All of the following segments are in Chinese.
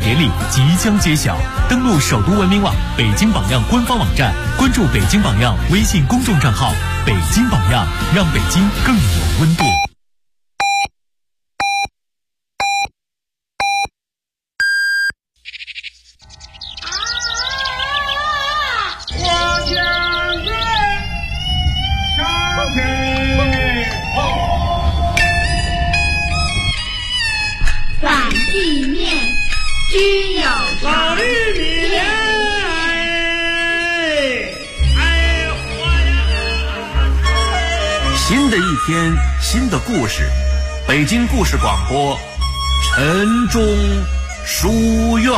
接力即将揭晓，登录首都文明网北京榜样官方网站，关注北京榜样微信公众账号，北京榜样，让北京更有温度。 只有老玉米莲， 新的一天，新的故事，北京故事广播，晨钟书院。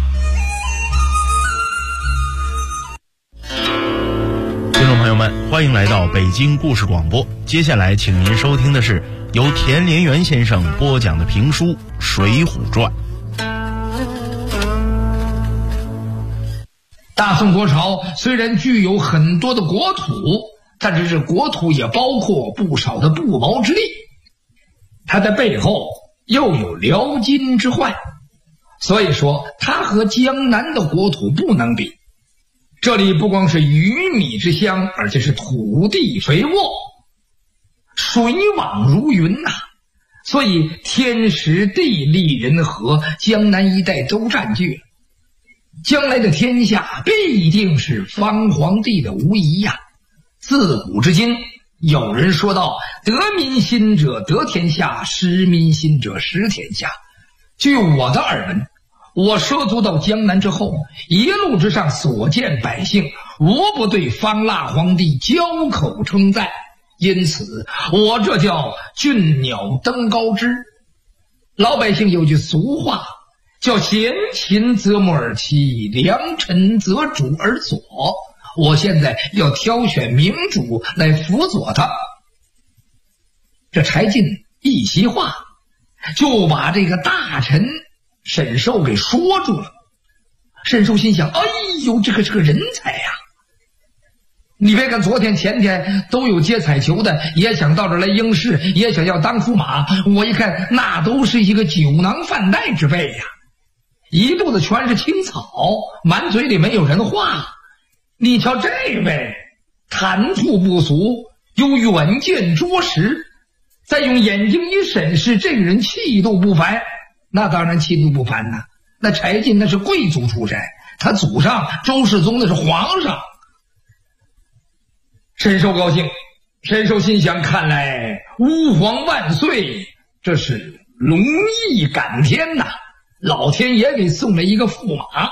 听众朋友们，欢迎来到北京故事广播。接下来，请您收听的是由田连元先生播讲的评书《水浒传》。 大宋国朝虽然具有很多的国土，但是这国土也包括不少的不毛之地，它的背后又有辽金之患，所以说它和江南的国土不能比。这里不光是鱼米之乡，而且是土地肥沃，水网如云呐，所以天时地利人和，江南一带都占据了。将来的天下必定是方皇帝的无疑呀。自古至今，有人说道：得民心者得天下，失民心者失天下。据我的耳闻，我涉足到江南之后，一路之上所见百姓无不对方腊皇帝交口称赞，因此我这叫俊鸟登高枝。老百姓有句俗话，叫贤禽择木而栖，良臣择主而佐。我现在要挑选明主来辅佐他。这柴进一席话就把这个大臣沈寿给说住了。沈寿心想，哎呦，这个人才呀！你别看昨天前天都有接彩球的，也想到这儿来应试，也想要当驸马，我一看那都是一个酒囊饭袋之辈呀，一肚子全是青草，满嘴里没有人话。你瞧这位谈吐不俗，有远见卓识，再用眼睛一审视，这个人气度不凡。那当然气度不凡呐，那柴进那是贵族出身，他祖上周世宗那是皇上。沈寿高兴，沈寿心想，看来吾皇万岁，这是龙意感天呐，老天爷给送了一个驸马。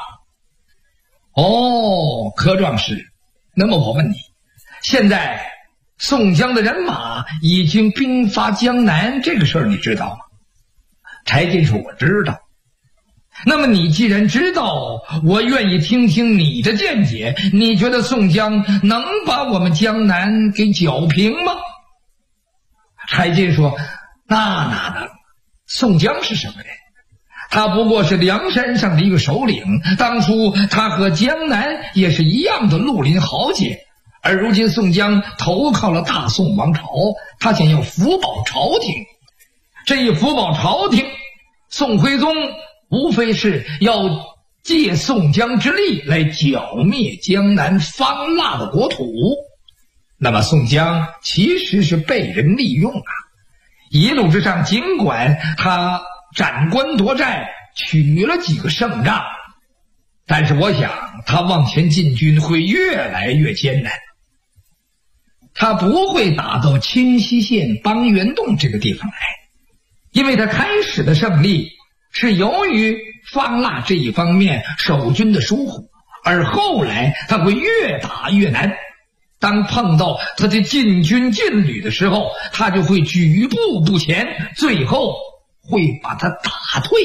哦，柯壮士，那么我问你，现在宋江的人马已经兵发江南，这个事儿你知道吗？柴进说，我知道。那么你既然知道，我愿意听听你的见解，你觉得宋江能把我们江南给剿平吗？柴进说，那能。宋江是什么人？他不过是梁山上的一个首领，当初他和江南也是一样的绿林豪杰，而如今宋江投靠了大宋王朝，他想要辅保朝廷。这一辅保朝廷，宋徽宗无非是要借宋江之力来剿灭江南方腊的国土。那么宋江其实是被人利用啊，一路之上尽管他斩官夺寨，取了几个胜仗，但是我想他往前进军会越来越艰难，他不会打到清溪县邦源洞这个地方来，因为他开始的胜利是由于方腊这一方面守军的疏忽，而后来他会越打越难。当碰到他的进军劲旅的时候，他就会举步不前，最后会把他打退。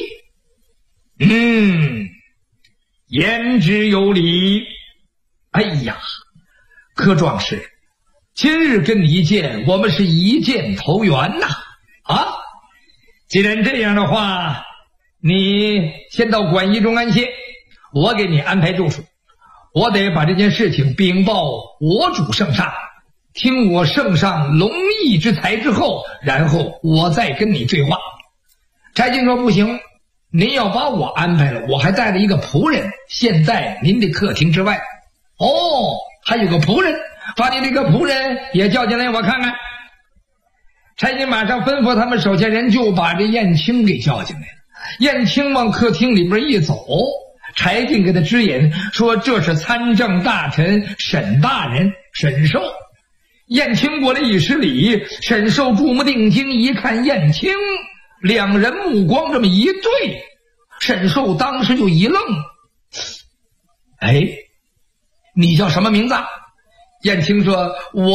言之有理。哎呀，柯壮士，今日跟你一见，我们是一箭投缘呐！啊，既然这样的话，你先到馆驿中安歇，我给你安排住处。我得把这件事情禀报我主圣上，听我圣上龙翼之才之后，然后我再跟你对话。柴进说，不行， 您要把我安排了，我还带了一个仆人，现在您的客厅之外。哦，还有个仆人，把你这个仆人也叫进来，我看看。柴进马上吩咐他们手下人就把这燕青给叫进来了。燕青往客厅里边一走，柴进给他指引说这是参政大臣沈大人沈寿。燕青过来一施礼，沈寿注目定睛一看燕青，两人目光这么一对，沈寿当时就一愣。哎，你叫什么名字？燕青说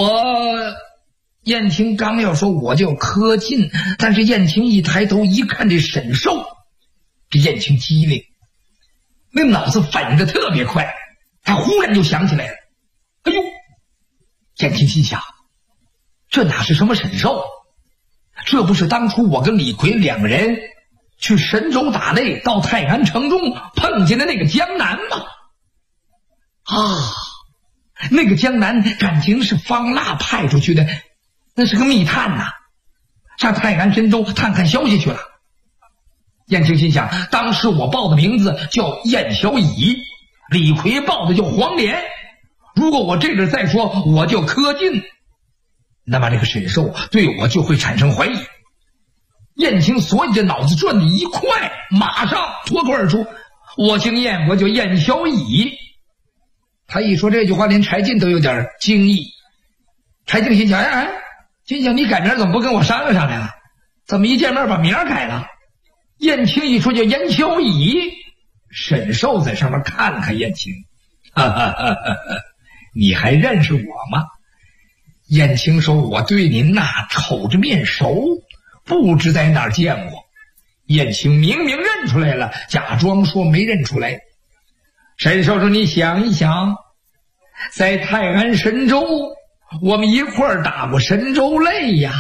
燕青刚要说我叫柯进，但是燕青一抬头一看这沈寿，这燕青机灵，那脑子反应的特别快，他忽然就想起来了。哎呦，燕青心想，这哪是什么沈寿，这不是当初我跟李逵两个人去神州打擂，到泰安城中碰见的那个江南吗？那个江南感情是方腊派出去的，那是个密探呐，上泰安神州探看消息去了。燕青心想，当时我报的名字叫燕小乙，李逵报的叫黄连，如果我这阵再说我叫柯进，那么这个沈寿对我就会产生怀疑。燕青所以这脑子转的一快，马上脱口而出，我姓燕，我叫燕小乙。他一说这句话，连柴进都有点惊异。柴进心想，心想你改名怎么不跟我商量商量啊？怎么一见面把名改了？燕青一说叫燕小乙，沈寿在上面看看燕青，你还认识我吗？燕青说，我对您呐瞅着面熟，不知在哪儿见过。燕青明明认出来了，假装说没认出来。沈寿说，你想一想，在泰安神州我们一块儿打过神州擂呀。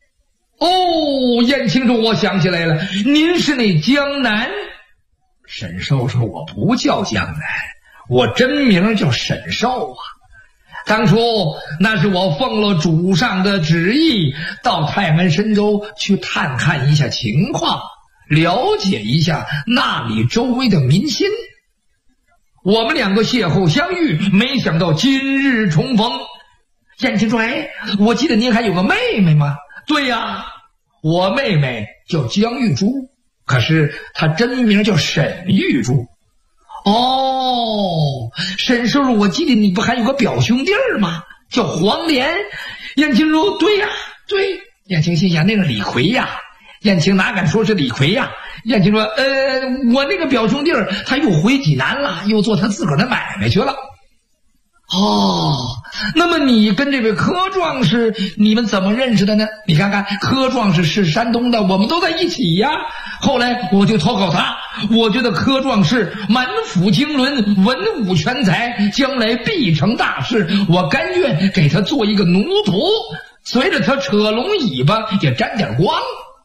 燕青说，我想起来了，您是那江南。沈寿说，我不叫江南，我真名叫沈寿啊。当初那是我奉了主上的旨意，到泰安神州去探看一下情况，了解一下那里周围的民心。我们两个邂逅相遇，没想到今日重逢。燕青说，我记得您还有个妹妹吗？对呀，我妹妹叫江玉珠，可是她真名叫沈玉珠。沈寿，我记得你不还有个表兄弟吗？叫黄连。燕青说，对呀，对。燕青心想，那个李逵呀。燕青哪敢说是李逵呀？燕青说，我那个表兄弟他又回济南了，又做他自个儿的买卖去了。那么你跟这位柯壮士你们怎么认识的呢？你看看，柯壮士是山东的，我们都在一起呀。后来我就投靠他，我觉得柯壮士满腹经纶，文武全才，将来必成大事，我甘愿给他做一个奴仆，随着他扯龙尾巴也沾点光。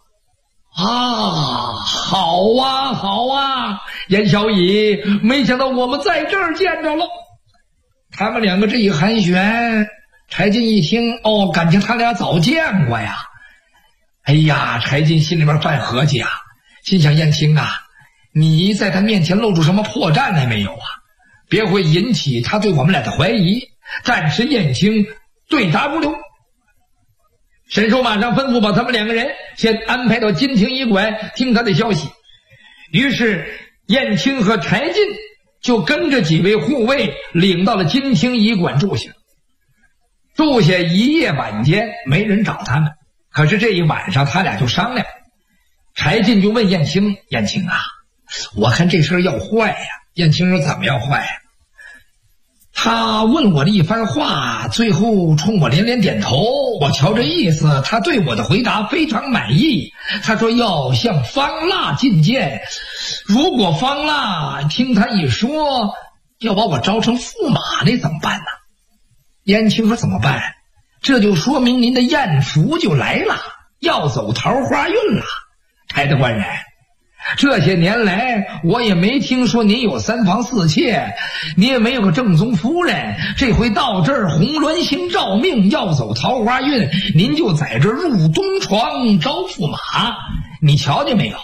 好啊，燕小乙，没想到我们在这儿见着了。他们两个这一寒暄，柴进一听，感情他俩早见过呀。柴进心里面犯合计啊，心想，燕青啊，你在他面前露出什么破绽来没有啊？别会引起他对我们俩的怀疑。暂时燕青对答如流。沈寿马上吩咐把他们两个人先安排到金庭医馆听他的消息。于是燕青和柴进就跟着几位护卫领到了金庭医馆住下。住下一夜晚间，没人找他们。可是这一晚上他俩就商量，柴进就问燕青，燕青啊，我看这事要坏呀。燕青说，怎么要坏呀？他问我了一番话，最后冲我连连点头，我瞧这意思，他对我的回答非常满意。他说要向方腊进谏，如果方腊听他一说要把我招成驸马，那怎么办呢？燕青说，怎么办？这就说明您的艳福就来了，要走桃花运了。柴大官人，这些年来我也没听说您有三房四妾，您也没有个正宗夫人，这回到这儿红鸾星照命，要走桃花运，您就在这入东床招驸马。你瞧见没有，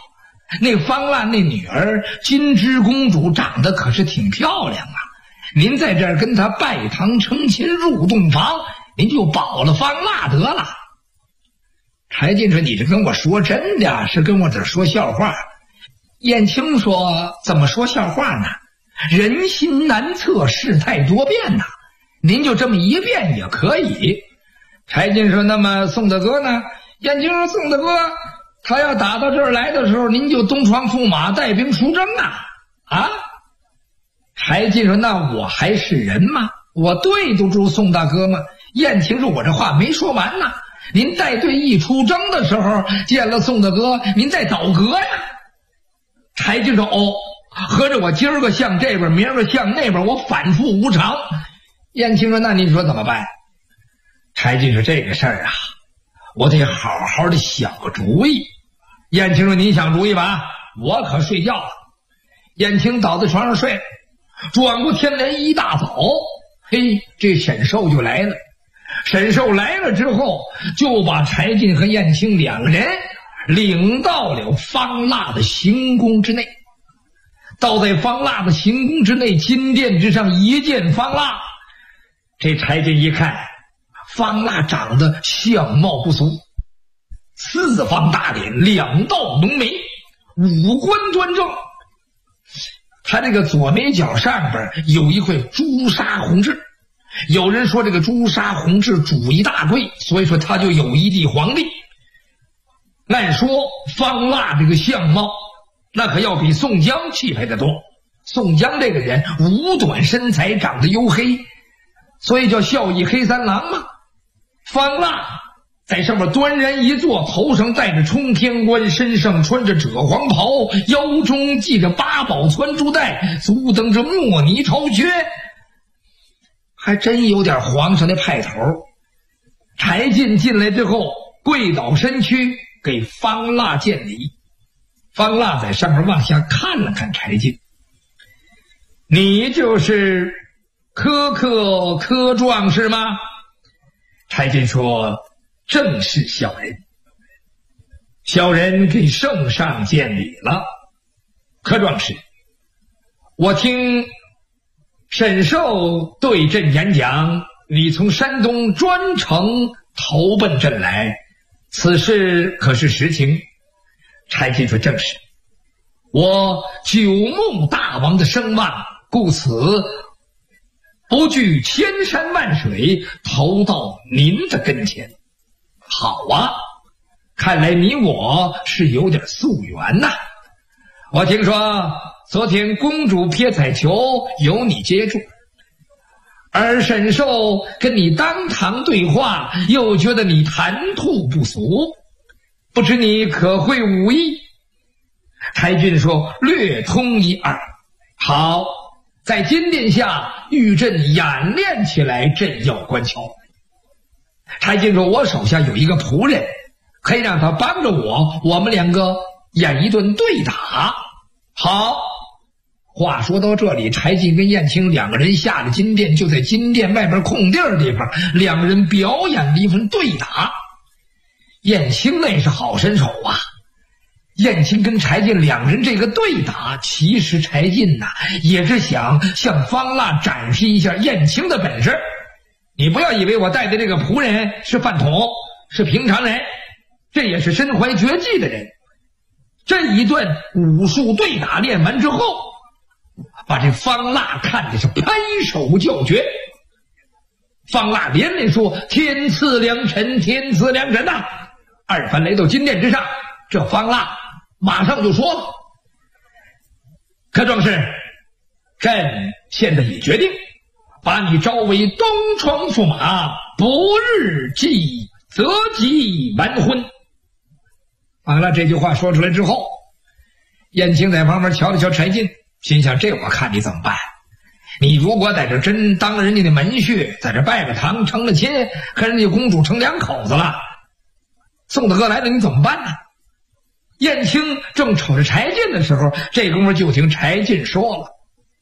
那方腊那女儿金枝公主长得可是挺漂亮啊，您在这儿跟她拜堂成亲入洞房，您就保了方腊得了。柴进说：“你这跟我说真的，是跟我这说笑话？”燕青说：“怎么说笑话呢？人心难测，事态多变呐，您就这么一变也可以。”柴进说：“那么宋大哥呢？”燕青说：“宋大哥他要打到这儿来的时候，您就东床驸马带兵出征啊！”柴进说：“那我还是人吗？我对得住宋大哥吗？”燕青说：“我这话没说完呢，您带队一出征的时候，见了宋大哥，您再倒戈呀。”柴进说：“哦，合着我今儿个向这边，明儿个向那边，我反复无常。”燕青说：“那您说怎么办？”柴进说：“这个事儿啊，我得好好的想个主意。”燕青说：“您想主意吧，我可睡觉了。”燕青倒在床上睡了，转过天来一大早，嘿，这沈寿就来了。沈寿来了之后，就把柴进和燕青两个人领到了方腊的行宫之内。倒在方腊的行宫之内，金殿之上一见方腊，这柴进一看，方腊长得相貌不俗，四方大脸，两道浓眉，五官端正。他这个左眉角上边有一块朱砂红痣，有人说这个朱砂红痣主一大贵，所以说他就有一帝皇帝。按说方腊这个相貌那可要比宋江气派得多。宋江这个人五短身材，长得黝黑，所以叫孝义黑三郎嘛。方腊在上面端然一坐，头上戴着冲天冠，身上穿着赭黄袍，腰中系着八宝穿珠带，足蹬着墨泥朝靴，还真有点皇上的派头。柴进进来之后，跪倒身躯给方腊见礼。方腊在上面往下看了看柴进：“你就是柯壮士吗？”柴进说：“正是小人。”小人给圣上见礼了。柯壮士，我听沈寿对朕演讲，你从山东专程投奔朕来，此事可是实情？柴进说：“正是。我久慕大王的声望，故此不惧千山万水，投到您的跟前。”好啊，看来你我是有点夙缘呐。我听说昨天公主撇彩球由你接住，而沈寿跟你当堂对话，又觉得你谈吐不俗，不知你可会武艺？柴进说：“略通一二。”好，在金殿下与朕演练起来，朕要观瞧。柴进说：“我手下有一个仆人，可以让他帮着我们两个演一顿对打。”好，话说到这里，柴进跟燕青两个人下了金殿，就在金殿外边空地儿地方，两个人表演了一份对打。燕青那是好身手啊！燕青跟柴进两人这个对打，其实柴进也是想向方腊展示一下燕青的本事。你不要以为我带的这个仆人是饭桶，是平常人，这也是身怀绝技的人。这一段武术对打练完之后，把这方腊看的是拍手叫绝。方腊连连说：“天赐良辰，天赐良辰呐！”二番来到金殿之上，这方腊马上就说了：“柯壮士，朕现在已决定把你招为东窗驸马，不日即择吉完婚。”完了，这句话说出来之后，燕青在旁边瞧了瞧柴进，心想：这我看你怎么办？你如果在这真当了人家的门婿，在这拜个堂成了亲，和人家公主成两口子了，宋大哥来了你怎么办呢？燕青正瞅着柴进的时候，这功夫就听柴进说了：“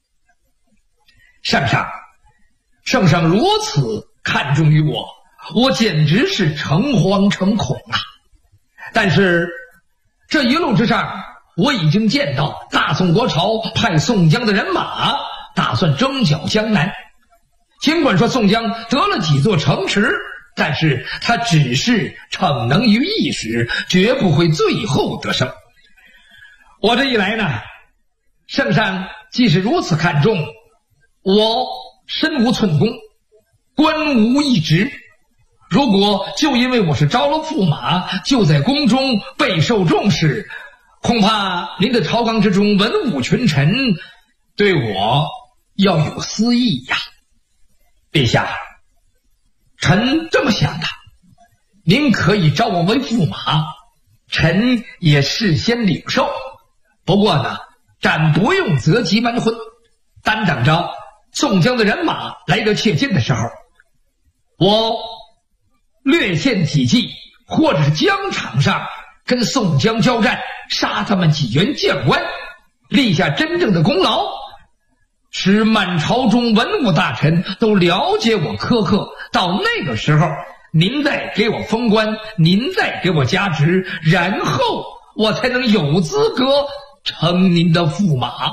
圣上如此看重于我，我简直是诚惶诚恐啊！但是这一路之上， 我已经见到大宋国朝派宋江的人马，打算征剿江南。尽管说宋江得了几座城池，但是他只是逞能于一时，绝不会最后得胜。我这一来呢，圣上既是如此看重我，身无寸功，官无一职，如果就因为我是招了驸马，就在宫中备受重视，恐怕您的朝纲之中文武群臣对我要有私意呀。陛下，臣这么想的，您可以招我为驸马，臣也事先领受。不过呢，暂不用择吉完婚，单等着宋江的人马来得切近的时候，我略献几计，或者是疆场上跟宋江交战，杀他们几员将官，立下真正的功劳，使满朝中文武大臣都了解我苛刻。到那个时候，您再给我封官，您再给我加职，然后我才能有资格称您的驸马。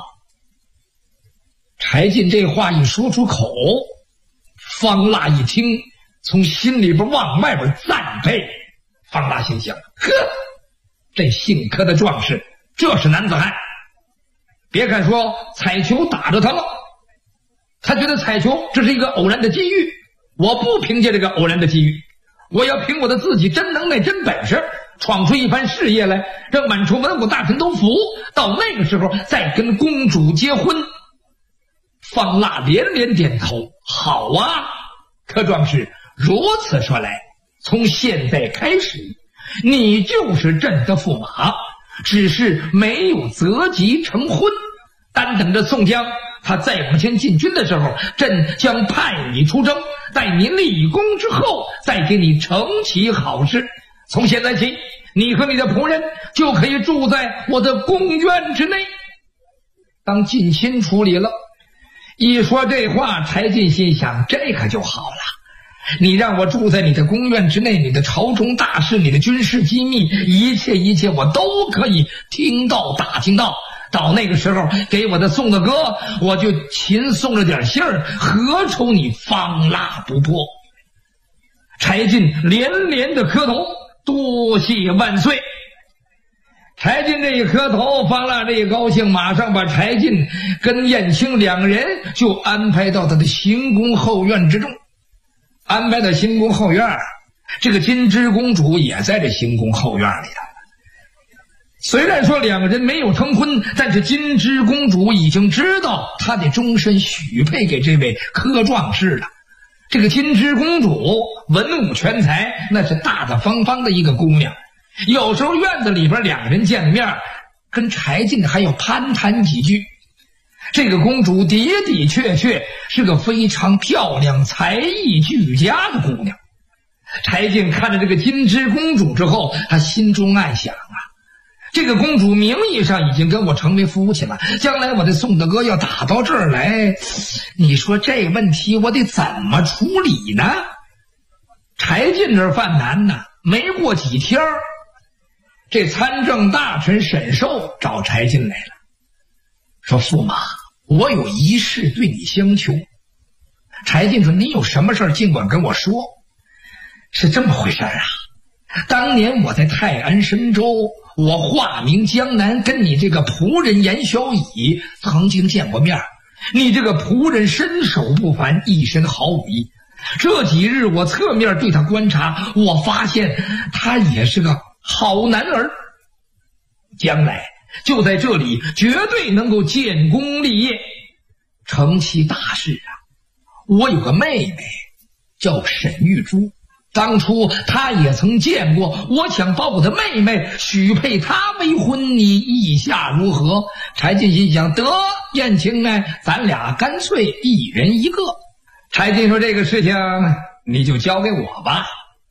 柴进这话一说出口，方腊一听，从心里边往外边赞佩。方腊心想，呵，这姓柯的壮士，这是男子汉。别看说彩球打着他了，他觉得彩球这是一个偶然的机遇，我不凭借这个偶然的机遇，我要凭我的自己真能耐真本事，闯出一番事业来，让满朝文武大臣都服，到那个时候再跟公主结婚。方腊连连点头，好啊，柯壮士，如此说来，从现在开始，你就是朕的驸马，只是没有择吉成婚。单等着宋江他再往前进军的时候，朕将派你出征，待你立功之后，再给你成其好事。从现在起，你和你的仆人就可以住在我的宫院之内，当近亲处理了。一说这话，柴进心想，这可就好了，你让我住在你的宫院之内，你的朝中大事，你的军事机密，一切我都可以听到打听到。到那个时候，给我的宋大哥，我就勤送了点信儿，何愁你方腊不破？柴进连连的磕头，多谢万岁。柴进这一磕头，方腊这一高兴，马上把柴进跟燕青两人就安排到他的行宫后院之中。安排到行宫后院，这个金枝公主也在这行宫后院里了。虽然说两个人没有成婚，但是金枝公主已经知道她的终身许配给这位柯壮士了。这个金枝公主文武全才，那是大大方方的一个姑娘，有时候院子里边两个人见了面，跟柴进还要攀谈几句。这个公主的的确确是个非常漂亮才艺俱佳的姑娘。柴进看着这个金枝公主之后，他心中暗想啊，这个公主名义上已经跟我成为夫妻了，将来我的宋大哥要打到这儿来，你说这问题我得怎么处理呢？柴进这犯难呢。没过几天，这参政大臣沈寿找柴进来了，说驸马，我有一事对你相求。柴进说，你有什么事尽管跟我说。是这么回事啊，当年我在泰安深州，我化名江南，跟你这个仆人严小乙曾经见过面。你这个仆人身手不凡，一身好武艺。这几日我侧面对他观察，我发现他也是个好男儿，将来就在这里绝对能够建功立业，成其大事啊。我有个妹妹叫沈玉珠，当初他也曾见过，我想把我的妹妹许配他为婚，你意下如何？柴进心想，得，燕青呢，咱俩干脆一人一个。柴进说，这个事情你就交给我吧。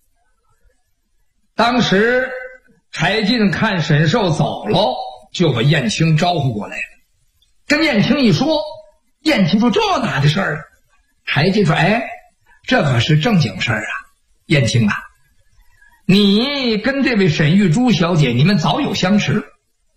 当时柴进看沈寿走了，就把燕青招呼过来了，跟燕青一说。燕青说，这哪的事儿？柴进说，哎，这可是正经事儿啊。燕青啊，你跟这位沈玉珠小姐，你们早有相识，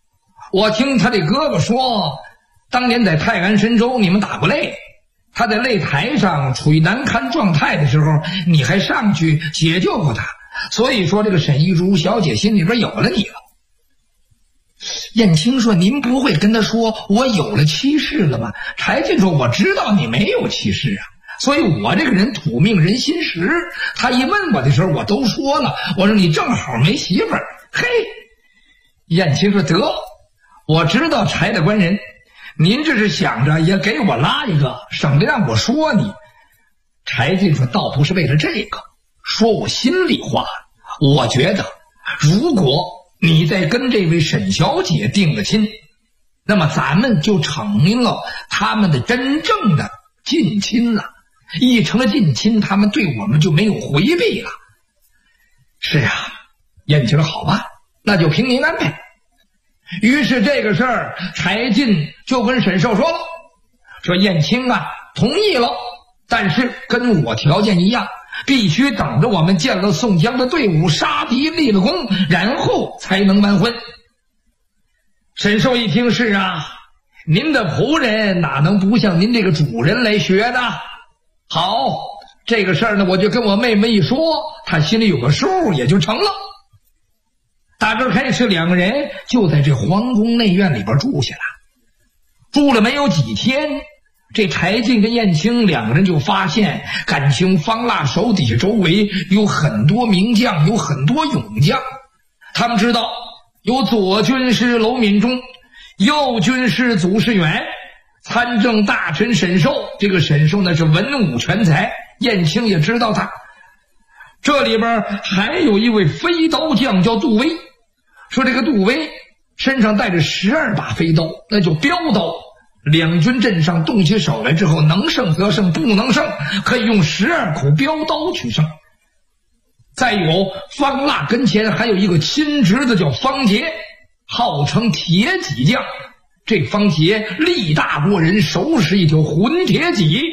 我听他的哥哥说，当年在泰安神州你们打过擂，他在擂台上处于难堪状态的时候，你还上去解救过他，所以说这个沈玉珠小姐心里边有了你了。燕青说，您不会跟他说我有了妻室了吗？柴进说，我知道你没有妻室啊，所以我这个人土命人心实，他一问我的时候我都说了，我说你正好没媳妇儿。嘿，燕青说，得，我知道柴大官人，您这是想着也给我拉一个，省得让我说你。柴进说，倒不是为了这个，说我心里话，我觉得如果你再跟这位沈小姐定了亲，那么咱们就成了他们的真正的近亲了，一成了近亲，他们对我们就没有回避了。是啊，燕青说，好吧，那就凭您安排。于是这个事儿，柴进就跟沈寿说了，说燕青啊同意了，但是跟我条件一样，必须等着我们见了宋江的队伍，杀敌立了功，然后才能完婚。沈寿一听，是啊，您的仆人哪能不向您这个主人来学呢？好，这个事儿呢，我就跟我妹妹一说，她心里有个数，也就成了。打这开始，两个人就在这皇宫内院里边住下了。住了没有几天，这柴进跟燕青两个人就发现，感情方腊手底下周围有很多名将，有很多勇将。他们知道有左军师娄敏忠，右军师祖师远，参政大臣沈寿。这个沈寿呢是文武全才，燕青也知道他。这里边还有一位飞刀将叫杜威，说这个杜威身上带着12把飞刀，那就标刀。两军阵上动起手来之后，能胜则胜，不能胜可以用12口标刀取胜。再有方腊跟前还有一个亲侄子叫方杰，号称铁戟将。这方杰力大过人，手使一条混铁戟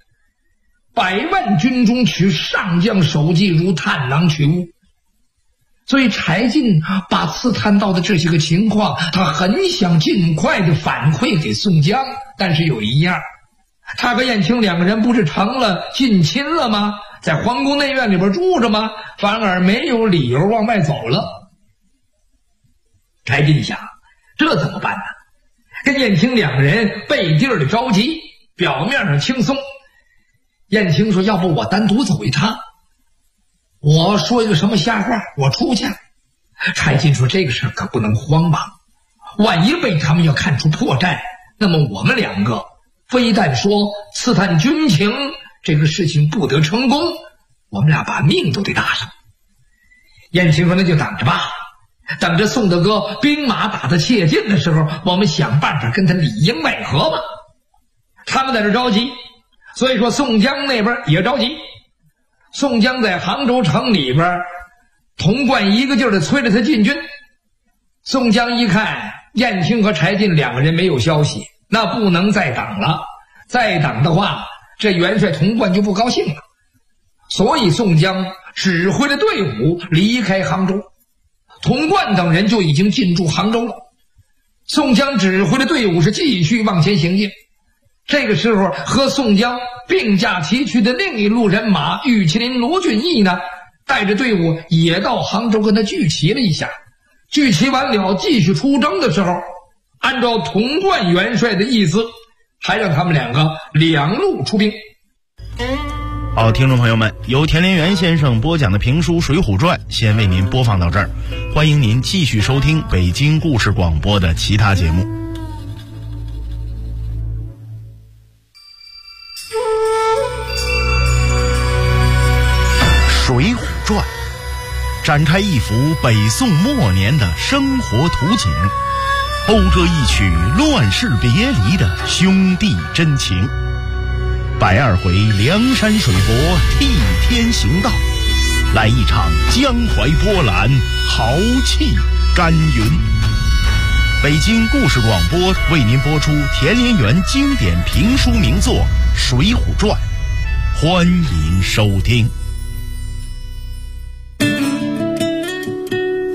，100万军中取上将首级，如探囊取物。所以柴进把刺探到的这些个情况，他很想尽快的反馈给宋江，但是有一样，他和燕青两个人不是成了近亲了吗？在皇宫内院里边住着吗？反而没有理由往外走了。柴进想，这怎么办呢？跟燕青两个人背地儿的着急，表面上轻松。燕青说，要不我单独走一趟，我说一个什么瞎话，我出去。柴进说，这个事可不能慌忙，万一被他们要看出破绽，那么我们两个非但说刺探军情这个事情不得成功，我们俩把命都得搭上。燕青说，那就等着吧，等着宋大哥兵马打得切近的时候，我们想办法跟他里应外合吧。他们在这着急，所以说宋江那边也着急。宋江在杭州城里边，童贯一个劲儿的催着他进军。宋江一看燕青和柴进两个人没有消息，那不能再等了，再等的话这元帅童贯就不高兴了。所以宋江指挥了队伍离开杭州，童贯等人就已经进驻杭州了。宋江指挥的队伍是继续往前行进。这个时候和宋江并驾齐驱的另一路人马玉麒麟罗俊义呢，带着队伍也到杭州跟他聚齐了一下。聚齐完了继续出征的时候，按照童贯元帅的意思，还让他们两个两路出兵。 好，听众朋友们，由田连元先生播讲的评书《水浒传》先为您播放到这儿，欢迎您继续收听北京故事广播的其他节目。《水浒传》展开一幅北宋末年的生活图景，勾着一曲乱世别离的兄弟真情。102回梁山水泊替天行道，来一场江淮波澜，豪气干云。北京故事广播为您播出田连元经典评书名作《水浒传》，欢迎收听。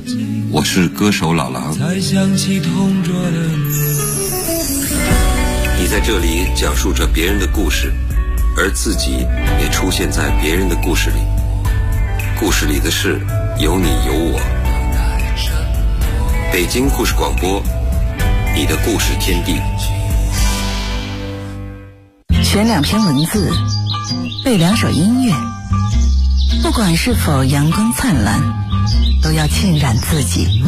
我是歌手老狼。 才想起同桌的你在这里讲述着别人的故事，而自己也出现在别人的故事里。故事里的事有你有我。北京故事广播，你的故事天地。 选2篇文字，背2首音乐，不管是否阳光灿烂，都要浸染自己。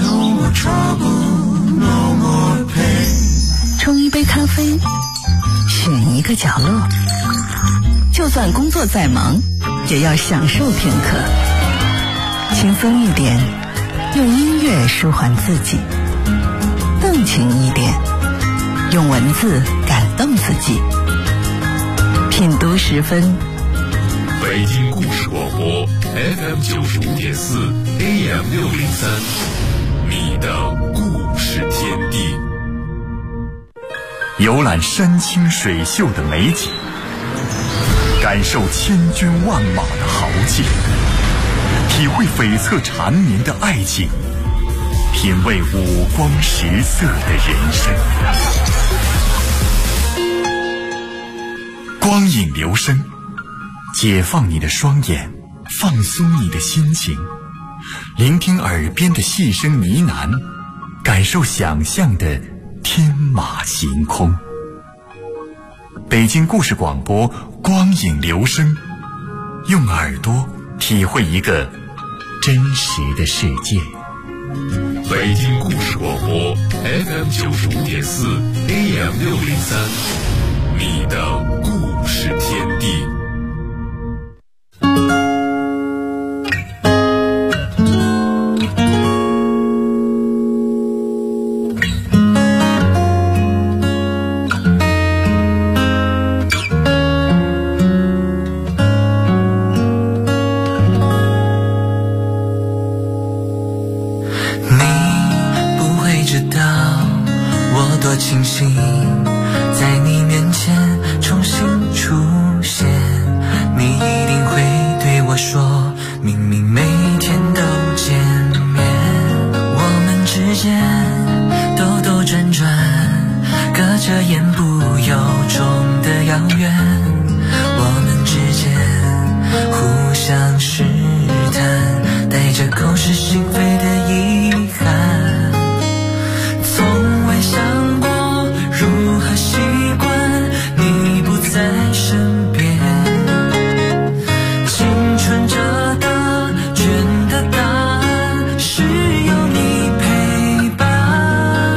冲一杯咖啡，选一个角落，就算工作再忙，也要享受片刻。轻松一点，用音乐舒缓自己；动情一点，用文字感动自己。品读10分， 北京故事广播 FM 95.4 AM 603，你的故事天地。游览山清水秀的美景，感受千军万马的豪气，体会悱恻缠绵的爱情，品味五光十色的人生。光影留声，解放你的双眼，放松你的心情，聆听耳边的细声呢喃，感受想象的天马行空。北京故事广播，光影留声，用耳朵体会一个真实的世界。北京故事广播 FM 95.4 AM 603，你的故事天地。 清醒，在你面前重新出现，你一定会对我说，明明每天都见面，我们之间兜兜转转，隔着言不由衷的遥远，我们之间互相试探，带着口是心非的遗憾，从未想过如何习惯你不在身边，青春这答卷的答案是有你陪伴，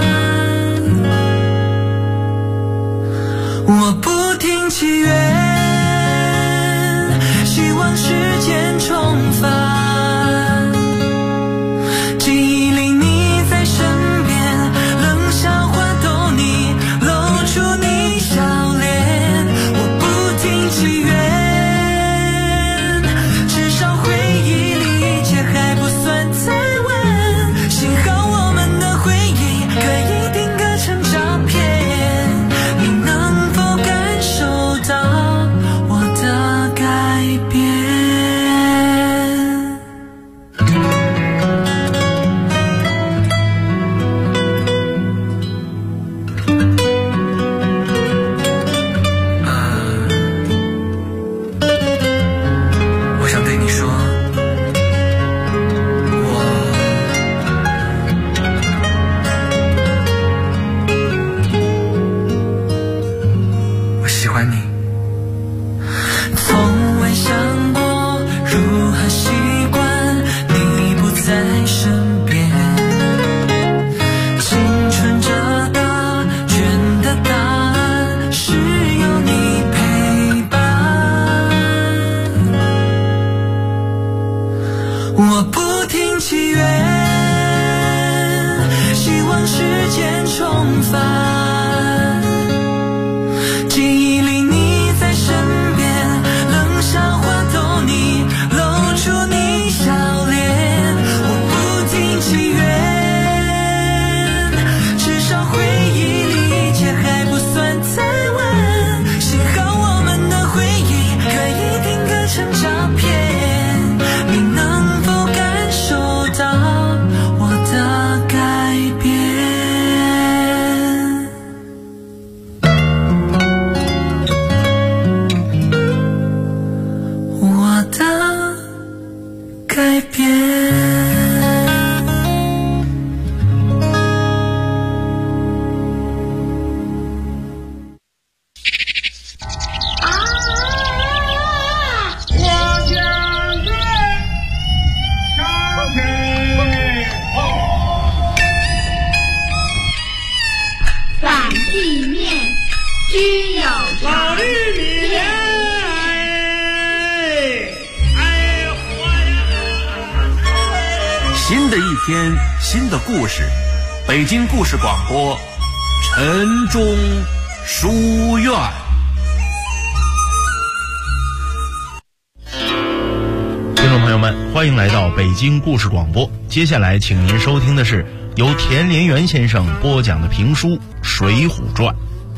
我不停祈愿，希望时间重返，记忆里你在身边，冷笑话逗你露出你笑脸，我不停祈愿，至少回忆里一切还不算太晚，幸好我们的回忆可以定格成照片，你能否感受到我的改变？我想对你说，我喜欢你。从未想过如何习惯你不在身边，青春这答卷的答案是有你陪伴，我不停祈愿，希望时间重返，记忆里你在身边，冷笑话老绿米莲，哎活呀！ 新的一天，新的故事，北京故事广播，陈忠书院。 听众朋友们，欢迎来到北京故事广播。接下来，请您收听的是由田连元先生播讲的评书《水浒传》。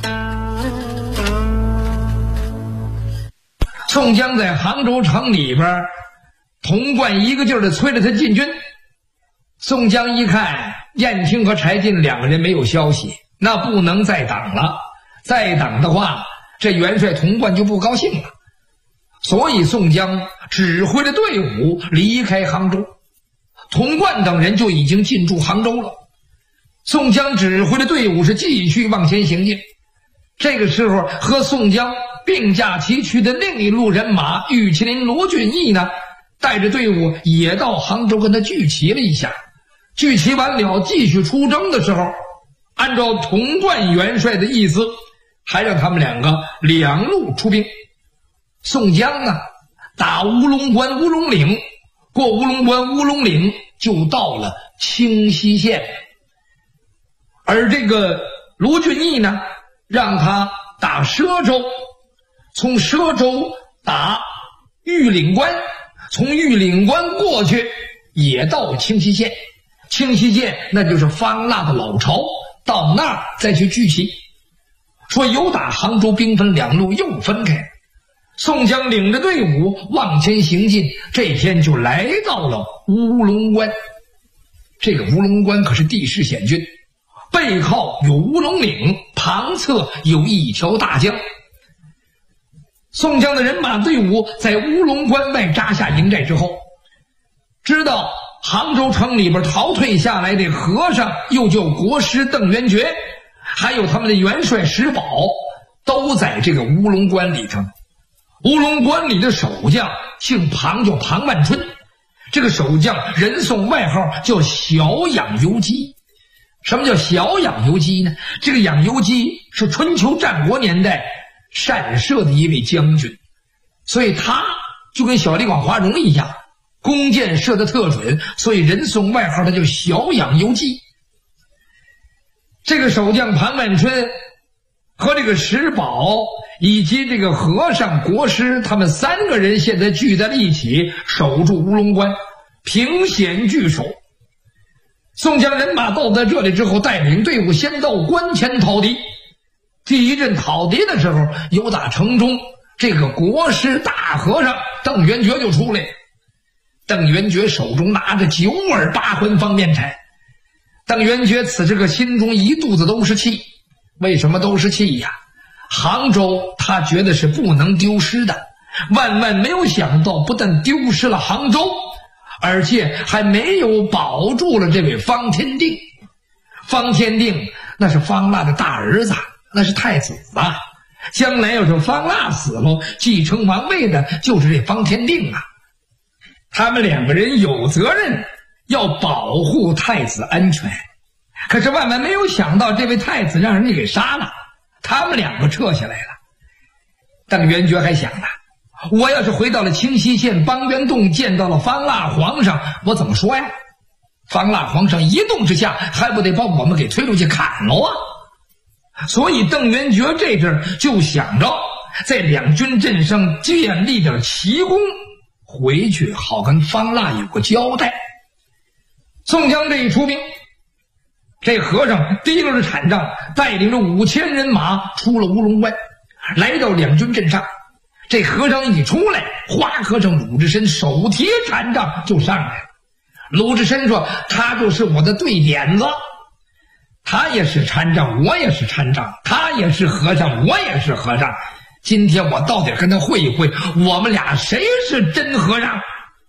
宋江在杭州城里边，童贯一个劲儿的催着他进军。宋江一看燕青和柴进两个人没有消息，那不能再等了，再等的话，这元帅童贯就不高兴了。所以宋江指挥着队伍离开杭州，童贯等人就已经进驻杭州了。宋江指挥的队伍是继续往前行进。这个时候和宋江并驾齐驱的另一路人马玉麒麟罗俊义呢，带着队伍也到杭州跟他聚齐了一下。聚齐完了继续出征的时候，按照童贯元帅的意思，还让他们两个两路出兵。宋江呢，打乌龙关乌龙岭，过乌龙关乌龙岭就到了清溪县。而这个卢俊义呢，让他打佘州，从佘州打玉岭关，从玉岭关过去也到清溪县。清溪县那就是方腊的老巢，到那儿再去聚齐。说由打杭州兵分两路又分开，宋江领着队伍往前行进，这天就来到了乌龙关。这个乌龙关可是地势险峻，背靠有乌龙岭，旁侧有一条大江。宋江的人马队伍在乌龙关外扎下营寨之后，知道杭州城里边逃退下来的和尚又叫国师邓元觉，还有他们的元帅石宝，都在这个乌龙关里头。乌龙关里的守将姓庞，叫庞万春。这个守将人送外号叫小养游击。什么叫小养游击呢？这个养游击是春秋战国年代善射的一位将军，所以他就跟小李广华容一样，弓箭射得特准，所以人送外号他叫小养游击。这个守将庞万春和这个石宝以及这个和尚国师，他们三个人现在聚在了一起，守住乌龙关，凭险据守。宋江人马到在这里之后，带领队伍先到关前讨敌。第一阵讨敌的时候，由打城中这个国师大和尚邓元觉就出来了。邓元觉手中拿着9耳8环方面柴。邓元觉此时个心中一肚子都是气。为什么都是气呀？杭州他觉得是不能丢失的，万万没有想到，不但丢失了杭州，而且还没有保住了这位方天定。方天定那是方腊的大儿子，那是太子啊，将来要是方腊死了，继承王位的就是这方天定啊。他们两个人有责任要保护太子安全，可是万万没有想到，这位太子让人家给杀了，他们两个撤下来了。邓元觉还想呢，我要是回到了清溪县邦元洞，见到了方腊皇上，我怎么说呀？方腊皇上一怒之下，还不得把我们给推出去砍了啊！所以邓元觉这阵儿就想着在两军阵上建立点奇功，回去好跟方腊有个交代。宋江这一出兵，这和尚提溜着禅杖，带领着5000人马出了乌龙关，来到两军阵上。这和尚一出来，花和尚鲁智深手提禅杖就上来了。鲁智深说，他就是我的对点子，他也是禅杖，我也是禅杖，他也是和尚，我也是和尚，今天我到底跟他会一会，我们俩谁是真和尚？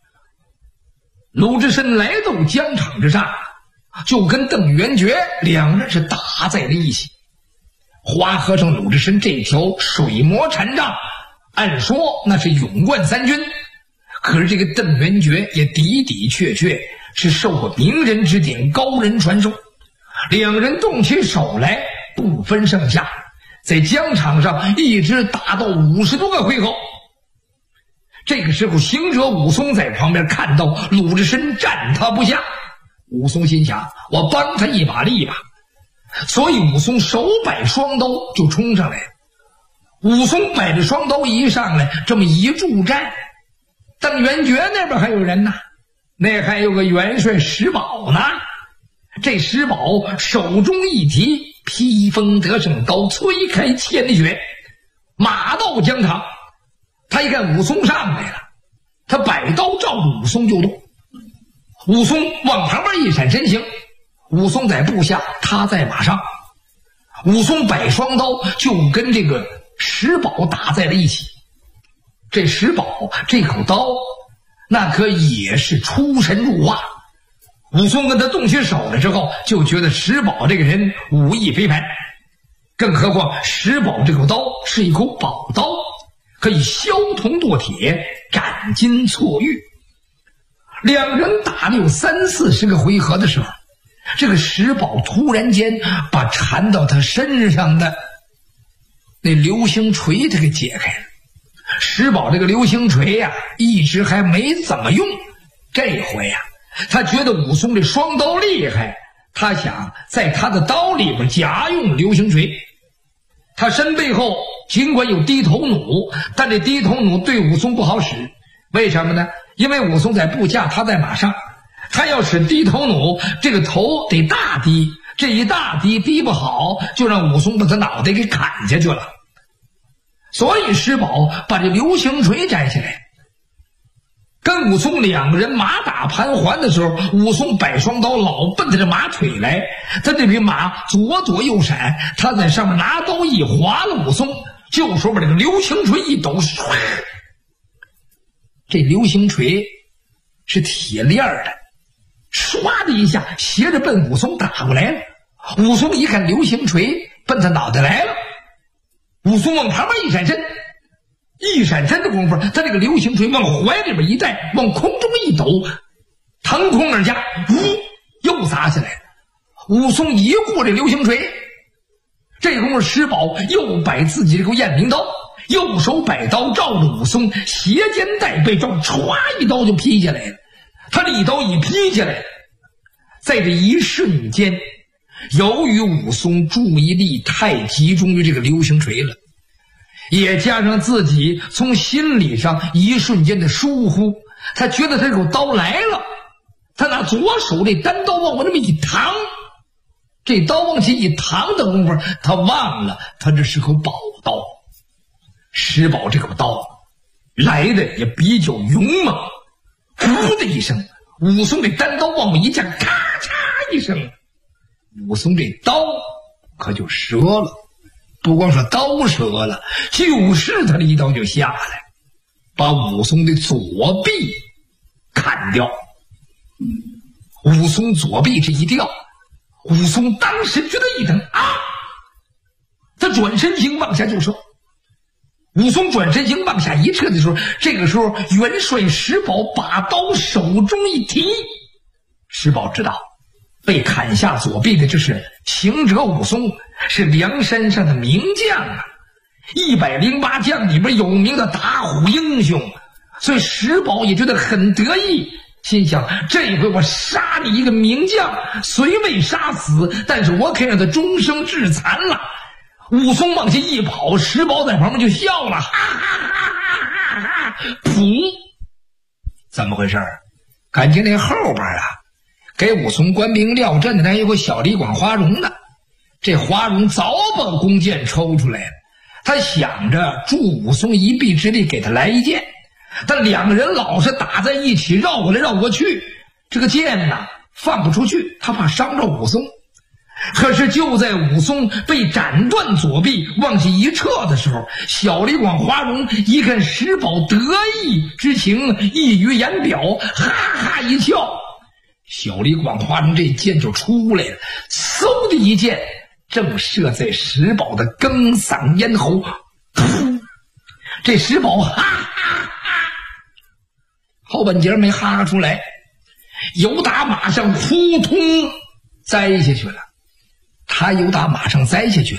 鲁智深来到疆场之上，就跟邓元觉两人是打在了一起。花和尚鲁智深这条水磨禅杖，按说那是勇冠三军，可是这个邓元觉也的的确确是受过名人指点，高人传授。两人动起手来不分上下， 在疆场上一直打到50多个回合。这个时候，行者武松在旁边看到，鲁智深战他不下。武松心想，我帮他一把力吧。所以武松手摆双刀就冲上来了。武松摆着双刀一上来，这么一助战，邓元觉那边还有人呢，那还有个元帅石宝呢。这石宝手中一提披风得胜刀，催开千雪，马到疆场。他一看武松上来了，他摆刀照着武松就动。武松往旁边一闪身形，武松在部下，他在马上。武松摆双刀就跟这个石宝打在了一起。这石宝这口刀那可也是出神入化。武松跟他动起手来之后，就觉得石宝这个人武艺非凡，更何况石宝这口刀是一口宝刀，可以削铜剁铁，斩金错玉。两人打了有30-40个回合的时候，这个石宝突然间把缠到他身上的那流星锤他给解开了。石宝这个流星锤呀，一直还没怎么用，这回呀，他觉得武松这双刀厉害，他想在他的刀里边夹用流星锤。他身背后尽管有低头弩，但这低头弩对武松不好使。为什么呢？因为武松在部下，他在马上，他要使低头弩，这个头得大低，这一大低低不好，就让武松把他脑袋给砍下去了。所以石宝把这流星锤摘下来，跟武松两个人马打盘桓的时候，武松摆双刀老奔他这马腿来，他这匹马左躲右闪，他在上面拿刀一划了武松，就说把这个流星锤一抖，这流星锤是铁链的，唰的一下斜着奔武松打过来了。武松一看流星锤奔他脑袋来了，武松往旁边一闪身，一闪身的功夫，他这个流星锤往怀里边一带，往空中一抖，腾空而下，又砸下来了。武松一顾这流星锤，这功夫石宝又摆自己这个雁翎刀，右手摆刀照着武松斜肩带背照，歘一刀就劈下来了。他这一刀一劈下来，在这一瞬间，由于武松注意力太集中于这个流星锤了，也加上自己从心理上一瞬间的疏忽，他觉得他这口刀来了，他拿左手这单刀往我这么一扛，这刀往起一扛的功夫，他忘了他这是口宝刀。石宝这口刀来的也比较勇猛，噗的一声，武松这单刀往我一架，咔嚓一声，武松这刀可就折了。不光是刀折了，就是他的一刀就下来，把武松的左臂砍掉。武松左臂这一掉，武松当时觉得一疼啊，他转身行往下就撤。武松转身行往下一撤的时候，这个时候元帅石宝把刀手中一提，石宝知道被砍下左臂的这是行者武松，是梁山上的名将啊，108将里边有名的打虎英雄，所以石宝也觉得很得意，心想这回我杀你一个名将，虽未杀死，但是我可以让他终生致残了。武松往下一跑，石宝在旁边就笑了，哈哈哈哈哈！噗，怎么回事？感情那后边啊，给武松官兵撂阵的那有个小李广花荣的，这花荣早把弓箭抽出来了，他想着助武松一臂之力给他来一箭，但两个人老是打在一起，绕过来绕过去，这个箭呢放不出去，他怕伤着武松。可是就在武松被斩断左臂往下一撤的时候，小李广花荣一看石宝得意之情溢于言表，哈哈一笑，小李广花荣这箭就出来了，嗖的一箭正射在石宝的哽嗓咽喉，噗！这石宝哈哈哈，后半截没哈出来，由打马上扑通栽下去了。他由打马上栽下去了，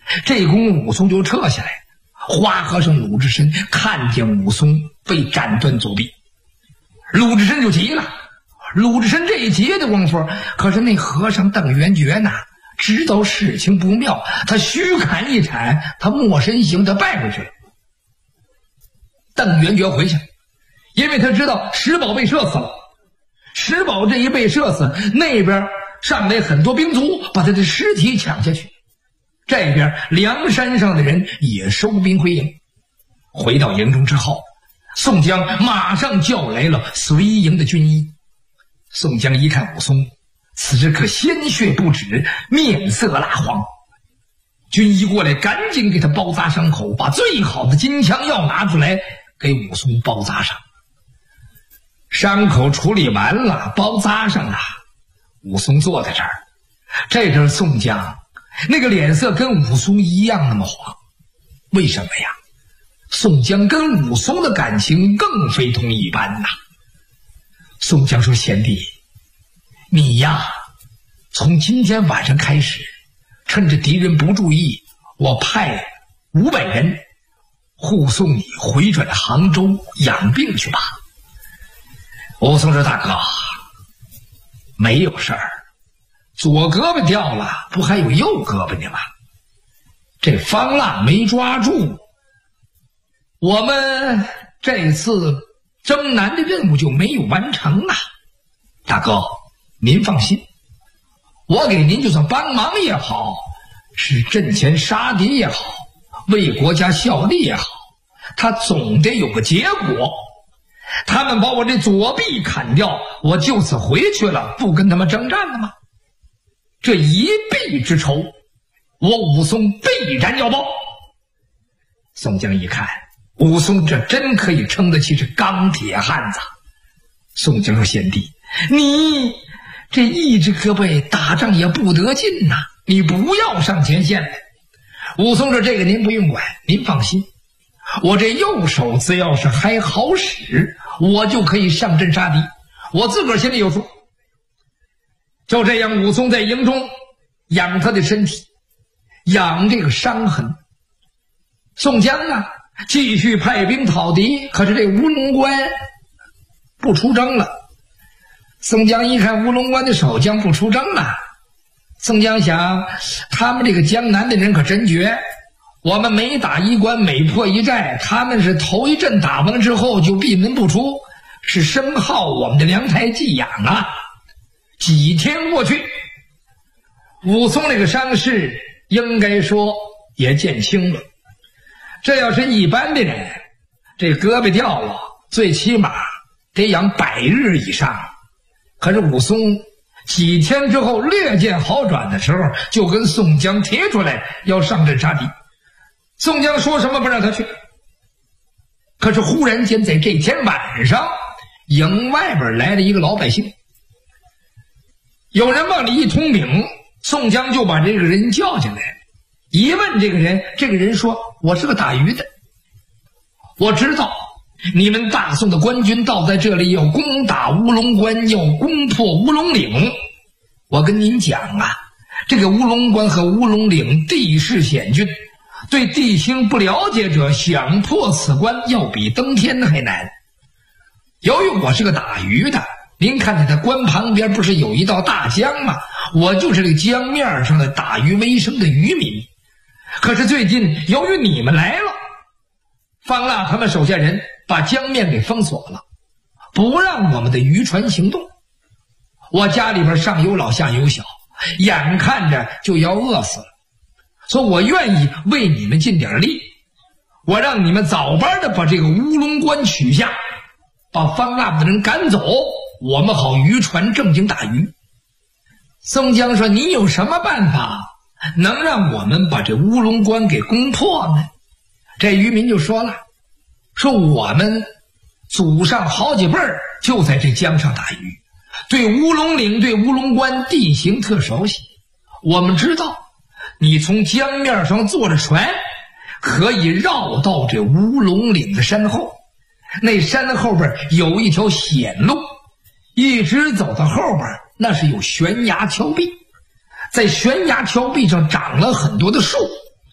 这功武松就撤下来。花和尚鲁智深看见武松被斩断左臂，鲁智深就急了。鲁智深这一急的功夫，可是那和尚邓元觉呢，知道事情不妙，他虚砍一铲，他没身形，他败回去了。邓元觉回去，因为他知道石宝被射死了。石宝这一被射死，那边上来很多兵卒把他的尸体抢下去，这边梁山上的人也收兵回营。回到营中之后，宋江马上叫来了随营的军医。宋江一看武松，此时可鲜血不止，面色蜡黄。军医过来赶紧给他包扎伤口，把最好的金枪药拿出来给武松包扎上。伤口处理完了，包扎上了，武松坐在这儿。这阵宋江那个脸色跟武松一样那么黄，为什么呀？宋江跟武松的感情更非同一般呐。宋江说：“贤弟，你呀，从今天晚上开始，趁着敌人不注意，我派500人护送你回转杭州养病去吧。”武松说：“大哥，没有事儿，左胳膊掉了，不还有右胳膊呢吗？这方腊没抓住，我们这次征南的任务就没有完成啊。大哥，您放心，我给您就算帮忙也好，是阵前杀敌也好，为国家效力也好，他总得有个结果。他们把我这左臂砍掉，我就此回去了，不跟他们征战了吗？这一臂之仇，我武松必然要报。”宋江一看，武松这真可以称得起是钢铁汉子。宋江说：“贤弟，你这一只胳膊打仗也不得劲呐，你不要上前线了。”武松说：“这个您不用管，您放心，我这右手只要是还好使，我就可以上阵杀敌，我自个儿心里有数。”就这样，武松在营中养他的身体，养这个伤痕。宋江啊，继续派兵讨敌，可是这乌龙关不出征了。宋江一看乌龙关的守将不出征了，宋江想，他们这个江南的人可真绝，我们每打一关每破一寨，他们是头一阵打完之后就闭门不出，是深耗我们的粮台寄养啊。几天过去，武松这个伤势应该说也见轻了。这要是一般的人，这胳膊掉了，最起码得养100日以上。可是武松几天之后略见好转的时候，就跟宋江提出来要上阵杀敌。宋江说什么不让他去。可是忽然间在这天晚上，营外边来了一个老百姓，有人往里一通禀，宋江就把这个人叫进来。一问这个人说：“我是个打鱼的，我知道你们大宋的官军到在这里要攻打乌龙关，要攻破乌龙岭。我跟您讲啊，这个乌龙关和乌龙岭地势险峻，对地形不了解者想破此关要比登天还难。由于我是个打鱼的，您看见他关旁边不是有一道大江吗？我就是这个江面上的打鱼为生的渔民。可是最近由于你们来了，方腊他们手下人把江面给封锁了，不让我们的渔船行动。我家里边上有老下有小，眼看着就要饿死了，说我愿意为你们尽点力，我让你们早班的把这个乌龙关取下，把方腊的人赶走，我们好渔船正经打鱼。宋江说：“你有什么办法能让我们把这乌龙关给攻破呢？”这渔民就说了，说我们祖上好几辈儿就在这江上打鱼，对乌龙岭对乌龙关地形特熟悉，我们知道你从江面上坐着船可以绕到这乌龙岭的山后，那山后边有一条险路，一直走到后边那是有悬崖峭壁，在悬崖峭壁上长了很多的树，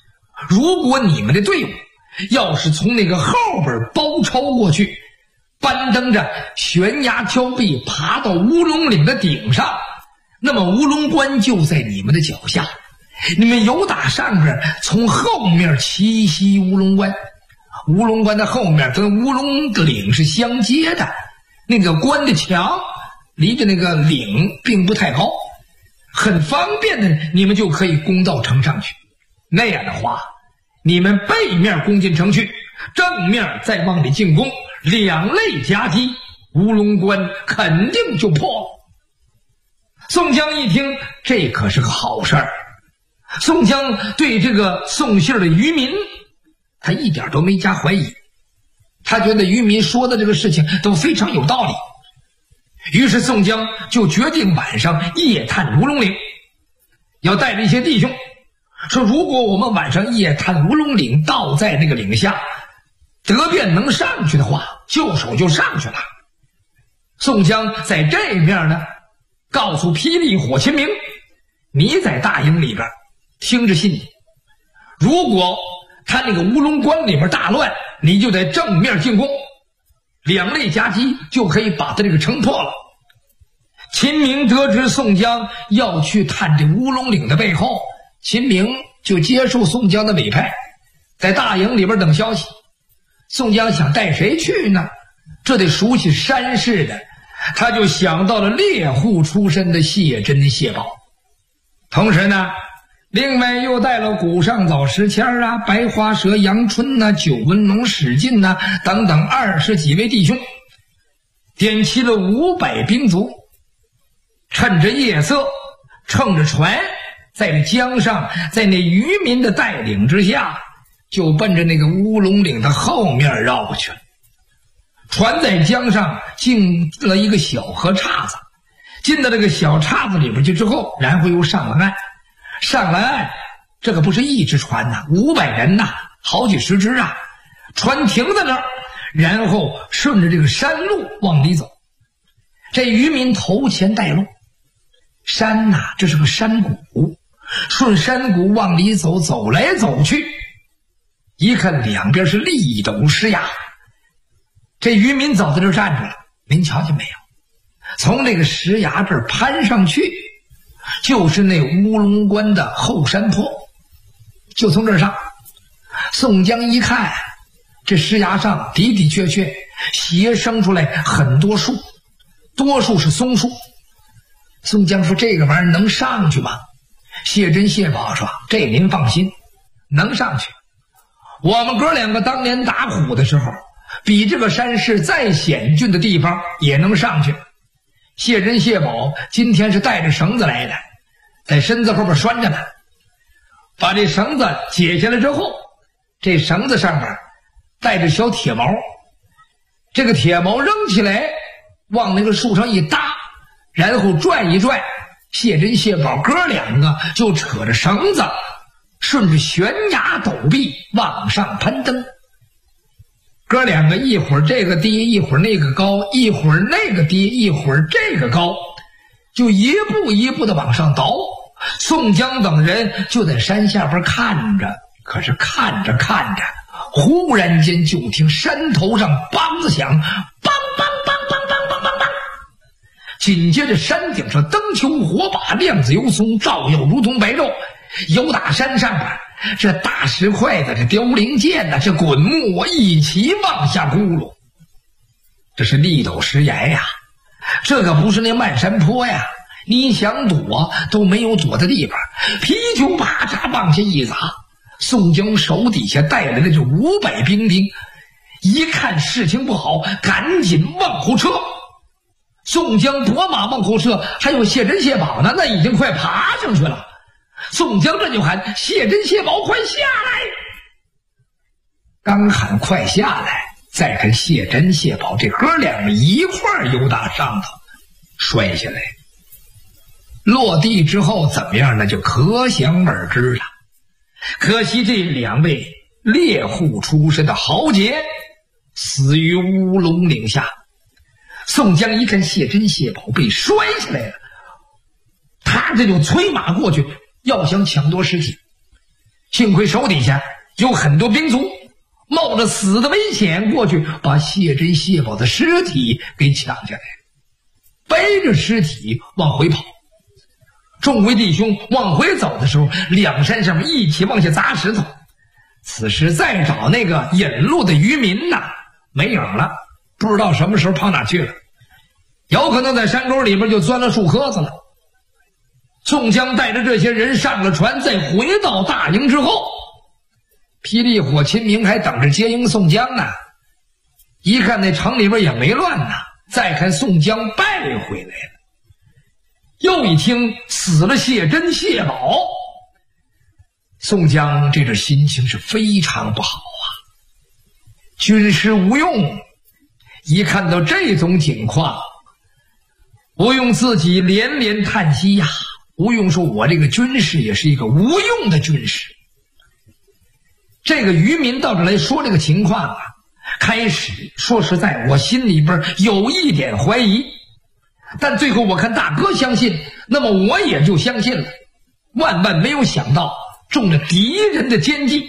如果你们的队伍要是从那个后边包抄过去，搬登着悬崖峭壁爬到乌龙岭的顶上，那么乌龙关就在你们的脚下，你们由打上边从后面奇袭乌龙关。乌龙关的后面跟乌龙岭是相接的，那个关的墙离着那个岭并不太高，很方便的你们就可以攻到城上去。那样的话，你们背面攻进城去，正面再往里进攻，两肋夹击，乌龙关肯定就破了。宋江一听，这可是个好事儿。宋江对这个送信的渔民，他一点都没加怀疑，他觉得渔民说的这个事情都非常有道理。于是宋江就决定晚上夜探乌龙岭，要带着一些弟兄说，如果我们晚上夜探乌龙岭，到在那个岭下，得便能上去的话，就手就上去了。宋江在这面呢，告诉霹雳火秦明，你在大营里边听着信，如果他那个乌龙关里边大乱，你就得正面进攻，两肋夹击，就可以把他这个城破了。秦明得知宋江要去探这乌龙岭的背后，秦明就接受宋江的委派，在大营里边等消息。宋江想带谁去呢？这得熟悉山势的，他就想到了猎户出身的谢珍、谢宝。同时呢，另外又带了古上早、石谦啊、白花蛇、杨春啊、九纹龙、史进啊等等20几位弟兄，点齐了500兵卒，趁着夜色，乘着船，在这江上，在那渔民的带领之下，就奔着那个乌龙岭的后面绕过去了。船在江上进了一个小河岔子，进到这个小岔子里边去之后，然后又上了岸。上了岸，这个不是一只船呐，500人呐，好几十只啊。船停在那儿，然后顺着这个山路往里走。这渔民头前带路，山呐，这是个山谷，顺山谷往里走，走来走去，一看两边是立陡石崖。这渔民走在这儿站住了，您瞧见没有？从那个石崖这儿攀上去，就是那乌龙关的后山坡，就从这儿上。宋江一看，这石崖上的的确确斜生出来很多树，多数是松树。宋江说，这个玩意儿能上去吗？谢珍、谢宝说，这您放心，能上去。我们哥两个当年打虎的时候，比这个山势再险峻的地方也能上去。谢珍、谢宝今天是带着绳子来的，在身子后边拴着呢。把这绳子解下来之后，这绳子上面带着小铁锚，这个铁锚扔起来，往那个树上一搭，然后转一转，谢珍、谢宝哥两个就扯着绳子，顺着悬崖陡壁往上攀登。哥两个一会儿这个低，一会儿那个高，一会儿那个低，一会儿这个高，就一步一步的往上倒。宋江等人就在山下边看着，可是看着看着，忽然间就听山头上梆子响，梆梆梆梆梆梆梆梆，紧接着山顶上灯球火把，亮子油葱，照耀如同白昼。由打山上边，这大石块子，这凋零箭呐，这滚木一起往下咕噜。这是立陡石崖呀，这可不是那漫山坡呀，你想躲都没有躲的地方，皮球啪嚓往下一砸。宋江手底下带来的这500兵丁，一看事情不好，赶紧往后撤。宋江拨马往后撤，还有谢珍、谢宝呢，那已经快爬上去了。宋江这就喊，谢珍、谢宝快下来。刚喊快下来，再看谢珍、谢宝这哥两个一块儿由打上头摔下来，落地之后怎么样，那就可想而知了。可惜这两位猎户出身的豪杰死于乌龙岭下。宋江一看谢珍、谢宝被摔下来了，他这就催马过去，要想抢夺尸体。 幸亏手底下有很多兵卒，冒着死的危险过去，把谢珍谢宝的尸体给抢下来，背着尸体往回跑。众位弟兄往回走的时候，两山上面一起往下砸石头。此时再找那个引路的渔民呐，没影了，不知道什么时候跑哪去了，有可能在山沟里边就钻了树壳子了。宋江带着这些人上了船，再回到大营之后，霹雳火、秦明还等着接应宋江呢。一看那城里边也没乱呢，再看宋江败回来了，又一听死了谢珍、谢宝，宋江这阵心情是非常不好啊，军师吴用一看到这种情况，吴用自己连连叹息呀。吴用说，我这个军师也是一个无用的军师。这个渔民到这来说这个情况啊，开始说实在我心里边有一点怀疑，但最后我看大哥相信，那么我也就相信了。万万没有想到中了敌人的奸计。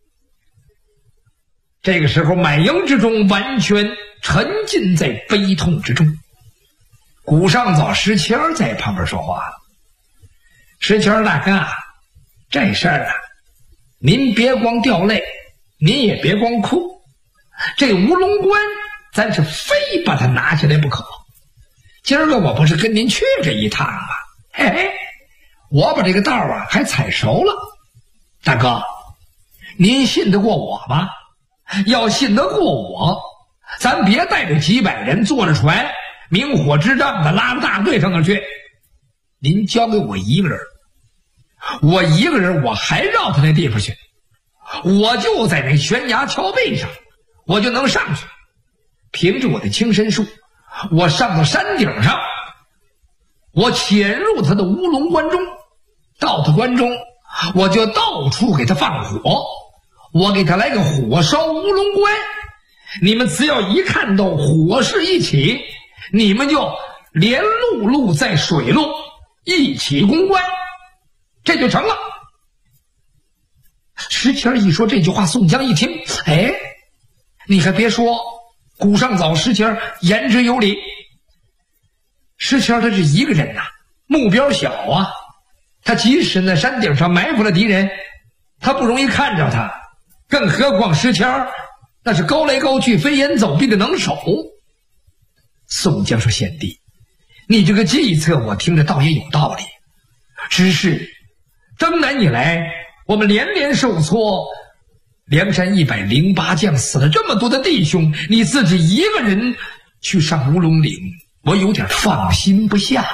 这个时候满营之中完全沉浸在悲痛之中。古上早石谦在旁边说话了，石谦大哥，这事儿啊，您别光掉泪，您也别光哭，这乌龙关咱是非把它拿起来不可。今儿个我不是跟您去这一趟吗？嘿嘿，我把这个道啊还踩熟了。大哥，您信得过我吗？要信得过我，咱别带着几百人坐着船明火之仗的拉着大队上那去，您交给我一个人，我一个人我还绕到那地方去，我就在那悬崖峭壁上，我就能上去。凭着我的轻身术，我上到山顶上，我潜入他的乌龙关中，到他关中我就到处给他放火，我给他来个火烧乌龙关。你们只要一看到火势一起，你们就连陆路再水路一起攻关，这就成了。石谦一说这句话，宋江一听，哎，你还别说，古上早石谦言之有理。石谦他是一个人呐，目标小啊，他即使在山顶上埋伏了敌人，他不容易看着他，更何况石谦那是高来高去飞檐走壁的能手。宋江说，贤弟，你这个计策我听着倒也有道理，只是征南以来我们连连受挫，梁山108将死了这么多的弟兄，你自己一个人去上乌龙岭，我有点放心不下。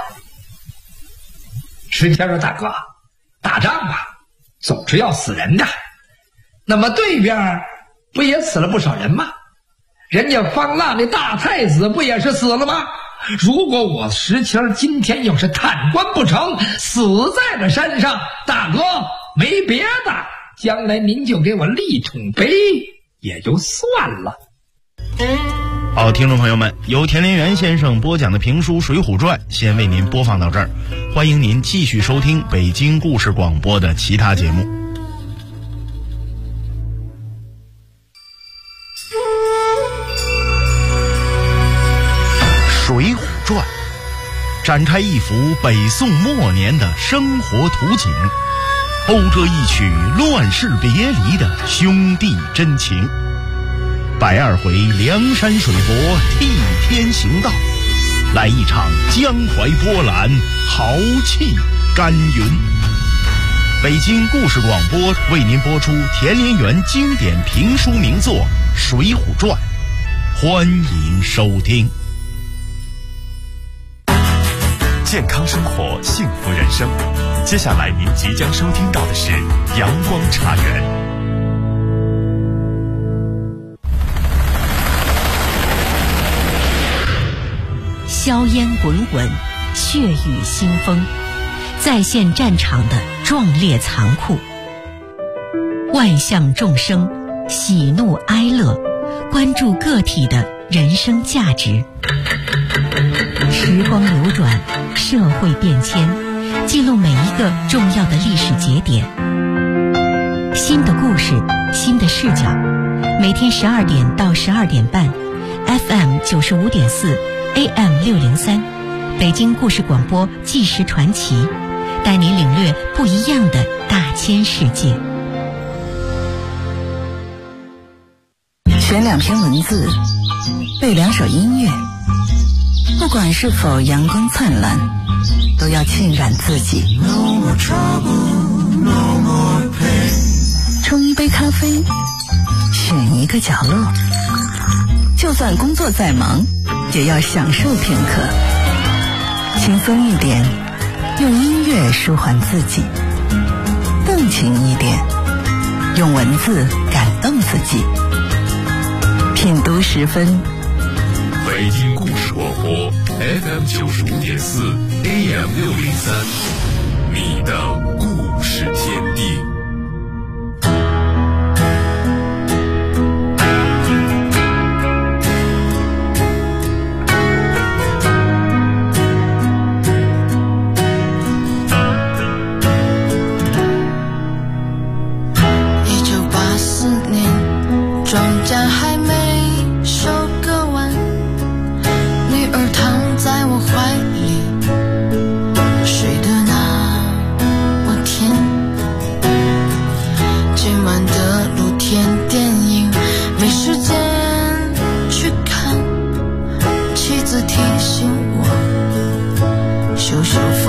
石谦说，大哥，打仗啊总是要死人的，那么对面不也死了不少人吗？人家方腊那大太子不也是死了吗？如果我石谦今天要是探关不成，死在了山上，大哥没别的，将来您就给我立桶碑也就算了。 好，听众朋友们，由田连元先生播讲的评书《水浒传》先为您播放到这儿，欢迎您继续收听北京故事广播的其他节目。《水浒传》展开一幅北宋末年的生活图景，讴歌一曲乱世别离的兄弟真情。120回梁山水泊替天行道，来一场江淮波澜，豪气干云。北京故事广播为您播出田连元经典评书名作《水浒传》，欢迎收听。 健康生活，幸福人生。接下来您即将收听到的是阳光茶园。 硝烟滚滚，血雨腥风，再现战场的壮烈残酷。万象众生，喜怒哀乐，关注个体的人生价值。时光流转，社会变迁，记录每一个重要的历史节点。 新的故事，新的视角。每天12点到12点半 ，FM 95.4 ，AM 603，北京故事广播纪实传奇，带您领略不一样的大千世界。 选2篇文字，背2首音乐，不管是否阳光灿烂，都要浸染自己。冲一杯咖啡，选一个角落，就算工作再忙，也要享受片刻。轻松一点，用音乐舒缓自己；动情一点，用文字感动自己。品读10分， 北京故事广播 FM 95.4 AM 603，你的故事天地。 提醒我，羞羞